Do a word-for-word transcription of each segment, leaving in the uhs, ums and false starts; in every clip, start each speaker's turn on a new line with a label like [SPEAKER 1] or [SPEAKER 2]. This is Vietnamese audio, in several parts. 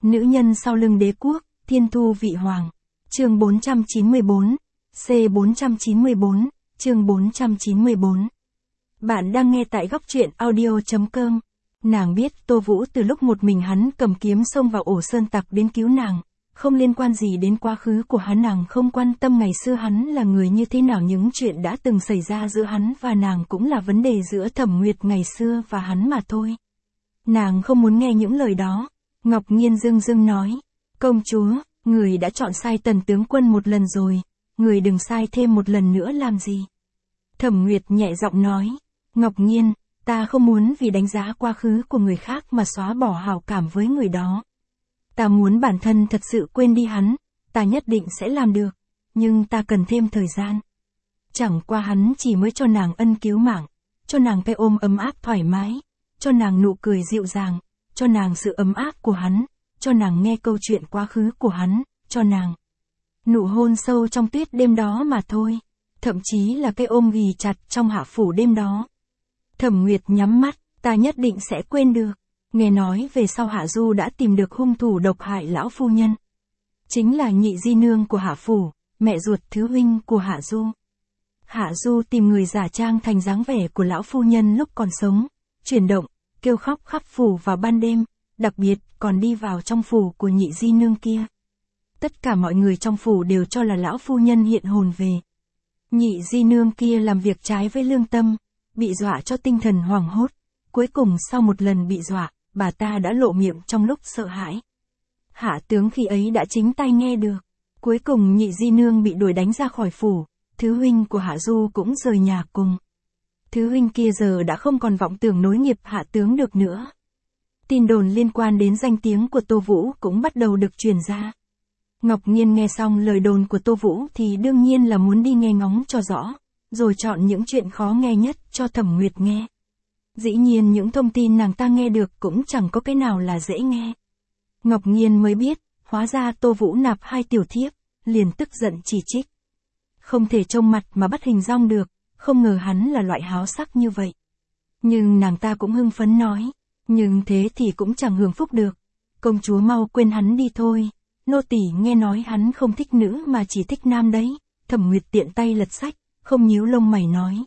[SPEAKER 1] Nữ nhân sau lưng đế quốc, thiên thu vị hoàng. Chương bốn trăm chín mươi bốn, C bốn trăm chín mươi bốn, chương bốn trăm chín mươi bốn. Bạn đang nghe tại góc truyện audio chấm com. Nàng biết Tô Vũ từ lúc một mình hắn cầm kiếm xông vào ổ sơn tặc đến cứu nàng, không liên quan gì đến quá khứ của hắn, nàng không quan tâm ngày xưa hắn là người như thế nào, những chuyện đã từng xảy ra giữa hắn và nàng cũng là vấn đề giữa Thẩm Nguyệt ngày xưa và hắn mà thôi. Nàng không muốn nghe những lời đó. Ngọc Nghiên dưng dưng nói, công chúa, người đã chọn sai Tần tướng quân một lần rồi, người đừng sai thêm một lần nữa làm gì. Thẩm Nguyệt nhẹ giọng nói, Ngọc Nghiên, ta không muốn vì đánh giá quá khứ của người khác mà xóa bỏ hảo cảm với người đó. Ta muốn bản thân thật sự quên đi hắn, ta nhất định sẽ làm được, nhưng ta cần thêm thời gian. Chẳng qua hắn chỉ mới cho nàng ân cứu mạng, cho nàng cái ôm ấm áp thoải mái, cho nàng nụ cười dịu dàng, cho nàng sự ấm áp của hắn, cho nàng nghe câu chuyện quá khứ của hắn, cho nàng nụ hôn sâu trong tuyết đêm đó mà thôi, thậm chí là cái ôm ghì chặt trong hạ phủ đêm đó. Thẩm Nguyệt nhắm mắt, ta nhất định sẽ quên được. Nghe nói về sau Hạ Du đã tìm được hung thủ độc hại lão phu nhân. Chính là nhị di nương của Hạ phủ, mẹ ruột thứ huynh của Hạ Du. Hạ Du tìm người giả trang thành dáng vẻ của lão phu nhân lúc còn sống, chuyển động, kêu khóc khắp phủ vào ban đêm, đặc biệt còn đi vào trong phủ của nhị di nương kia. Tất cả mọi người trong phủ đều cho là lão phu nhân hiện hồn về. Nhị di nương kia làm việc trái với lương tâm, bị dọa cho tinh thần hoảng hốt. Cuối cùng sau một lần bị dọa, bà ta đã lộ miệng trong lúc sợ hãi. Hạ tướng khi ấy đã chính tay nghe được. Cuối cùng nhị di nương bị đuổi đánh ra khỏi phủ, thứ huynh của Hạ Du cũng rời nhà cùng. Thứ huynh kia giờ đã không còn vọng tưởng nối nghiệp Hạ tướng được nữa. Tin đồn liên quan đến danh tiếng của Tô Vũ cũng bắt đầu được truyền ra. Ngọc Nghiên nghe xong lời đồn của Tô Vũ thì đương nhiên là muốn đi nghe ngóng cho rõ, rồi chọn những chuyện khó nghe nhất cho Thẩm Nguyệt nghe. Dĩ nhiên những thông tin nàng ta nghe được cũng chẳng có cái nào là dễ nghe. Ngọc Nghiên mới biết, hóa ra Tô Vũ nạp hai tiểu thiếp, liền tức giận chỉ trích. Không thể trông mặt mà bắt hình dong được, không ngờ hắn là loại háo sắc như vậy. Nhưng nàng ta cũng hưng phấn nói, nhưng thế thì cũng chẳng hưởng phúc được. Công chúa mau quên hắn đi thôi, nô tỳ nghe nói hắn không thích nữ mà chỉ thích nam đấy. Thẩm Nguyệt tiện tay lật sách, không nhíu lông mày nói.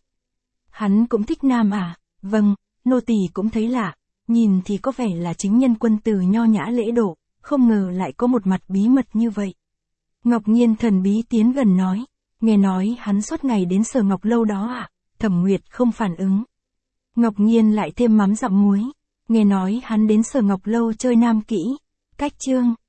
[SPEAKER 1] Hắn cũng thích nam à? Vâng, nô tỳ cũng thấy lạ, nhìn thì có vẻ là chính nhân quân tử nho nhã lễ độ, không ngờ lại có một mặt bí mật như vậy. Ngọc Nghiên thần bí tiến gần nói, nghe nói hắn suốt ngày đến Sở Ngọc Lâu đó à? Thẩm Nguyệt không phản ứng. Ngọc Nghiên lại thêm mắm dặm muối, nghe nói hắn đến Sở Ngọc Lâu chơi nam kỹ, cách chương.